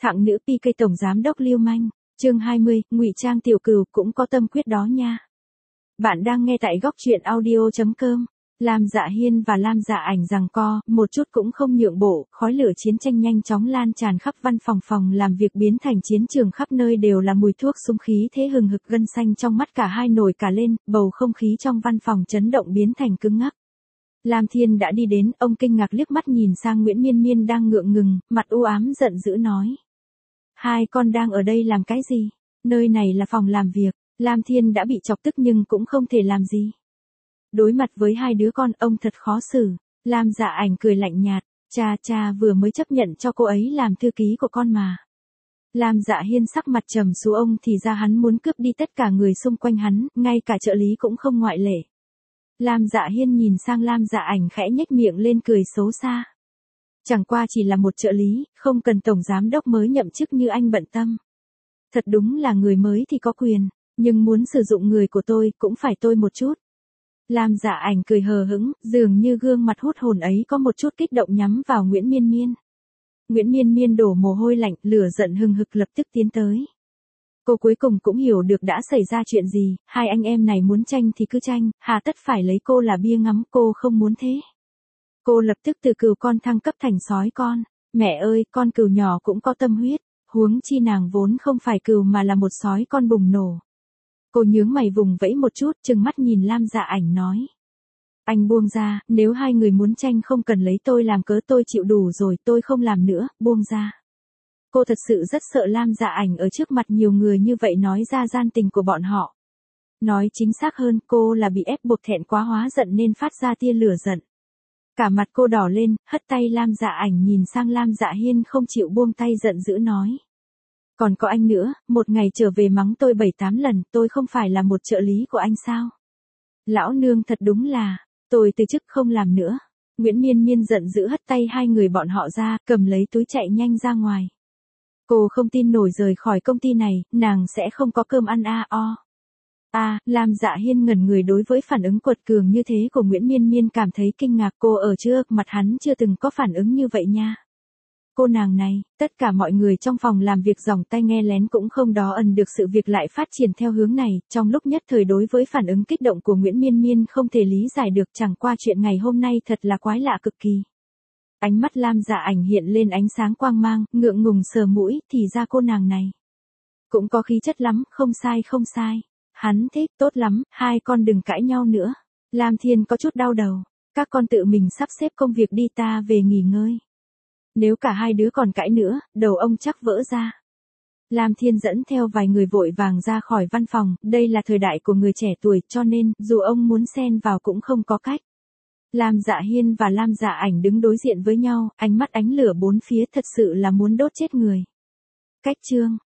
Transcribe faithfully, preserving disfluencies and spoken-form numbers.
Thặng nữ pê ca tổng giám đốc lưu manh, chương hai mươi, ngụy trang tiểu cừu cũng có tâm quyết đó nha. Bạn đang nghe tại góc truyện audio chấm com. Lam Dạ Hiên và Lam Dạ Ảnh giằng co, một chút cũng không nhượng bộ, khói lửa chiến tranh nhanh chóng lan tràn khắp văn phòng, phòng làm việc biến thành chiến trường, khắp nơi đều là mùi thuốc súng, khí thế hừng hực, gân xanh trong mắt cả hai nổi cả lên, bầu không khí trong văn phòng chấn động biến thành cứng ngắc. Lam Thiên đã đi đến, ông kinh ngạc liếc mắt nhìn sang Nguyễn Miên Miên đang ngượng ngừng, mặt u ám giận dữ nói: hai con đang ở đây làm cái gì? Nơi này là phòng làm việc. Lam Thiên đã bị chọc tức nhưng cũng không thể làm gì. Đối mặt với hai đứa con, ông thật khó xử. Lam Dạ Ảnh cười lạnh nhạt, cha cha vừa mới chấp nhận cho cô ấy làm thư ký của con mà. Lam Dạ Hiên sắc mặt trầm xuống, ông thì ra hắn muốn cướp đi tất cả người xung quanh hắn, ngay cả trợ lý cũng không ngoại lệ. Lam Dạ Hiên nhìn sang Lam Dạ Ảnh khẽ nhếch miệng lên cười xấu xa. Chẳng qua chỉ là một trợ lý, không cần tổng giám đốc mới nhậm chức như anh bận tâm. Thật đúng là người mới thì có quyền, nhưng muốn sử dụng người của tôi cũng phải tôi một chút. Lam Dạ Ảnh cười hờ hững, dường như gương mặt hút hồn ấy có một chút kích động nhắm vào Nguyễn Miên Miên. Nguyễn Miên Miên đổ mồ hôi lạnh, lửa giận hừng hực lập tức tiến tới. Cô cuối cùng cũng hiểu được đã xảy ra chuyện gì, hai anh em này muốn tranh thì cứ tranh, hà tất phải lấy cô là bia ngắm, cô không muốn thế. Cô lập tức từ cừu con thăng cấp thành sói con. Mẹ ơi, con cừu nhỏ cũng có tâm huyết, huống chi nàng vốn không phải cừu mà là một sói con bùng nổ. Cô nhướng mày vùng vẫy một chút, trừng mắt nhìn Lam Dạ Ảnh nói: anh buông ra, nếu hai người muốn tranh không cần lấy tôi làm cớ, tôi chịu đủ rồi, tôi không làm nữa, buông ra. Cô thật sự rất sợ Lam Dạ Ảnh ở trước mặt nhiều người như vậy nói ra gian tình của bọn họ. Nói chính xác hơn, cô là bị ép buộc thẹn quá hóa giận nên phát ra tia lửa giận. Cả mặt cô đỏ lên, hất tay Lam Dạ Ảnh nhìn sang Lam Dạ Hiên không chịu buông tay, giận dữ nói: còn có anh nữa, một ngày trở về mắng tôi bảy tám lần, tôi không phải là một trợ lý của anh sao? Lão nương thật đúng là, tôi từ chức không làm nữa. Nguyễn Miên Miên giận dữ hất tay hai người bọn họ ra, cầm lấy túi chạy nhanh ra ngoài. Cô không tin nổi rời khỏi công ty này, nàng sẽ không có cơm ăn a o. À, Lam Dạ Hiên ngẩn người đối với phản ứng quật cường như thế của Nguyễn Miên Miên cảm thấy kinh ngạc, cô ở trước mặt hắn chưa từng có phản ứng như vậy nha. Cô nàng này, tất cả mọi người trong phòng làm việc dòng tai nghe lén cũng không đó ẩn được sự việc lại phát triển theo hướng này, trong lúc nhất thời đối với phản ứng kích động của Nguyễn Miên Miên không thể lý giải được, chẳng qua chuyện ngày hôm nay thật là quái lạ cực kỳ. Ánh mắt Lam Dạ Ảnh hiện lên ánh sáng quang mang, ngượng ngùng sờ mũi, thì ra cô nàng này cũng có khí chất lắm, không sai không sai. Hắn thích, tốt lắm, hai con đừng cãi nhau nữa. Lam Thiên có chút đau đầu, các con tự mình sắp xếp công việc đi, ta về nghỉ ngơi. Nếu cả hai đứa còn cãi nữa, đầu ông chắc vỡ ra. Lam Thiên dẫn theo vài người vội vàng ra khỏi văn phòng, đây là thời đại của người trẻ tuổi cho nên, dù ông muốn xen vào cũng không có cách. Lam Dạ Hiên và Lam Dạ Ảnh đứng đối diện với nhau, ánh mắt ánh lửa bốn phía, thật sự là muốn đốt chết người. Cách chương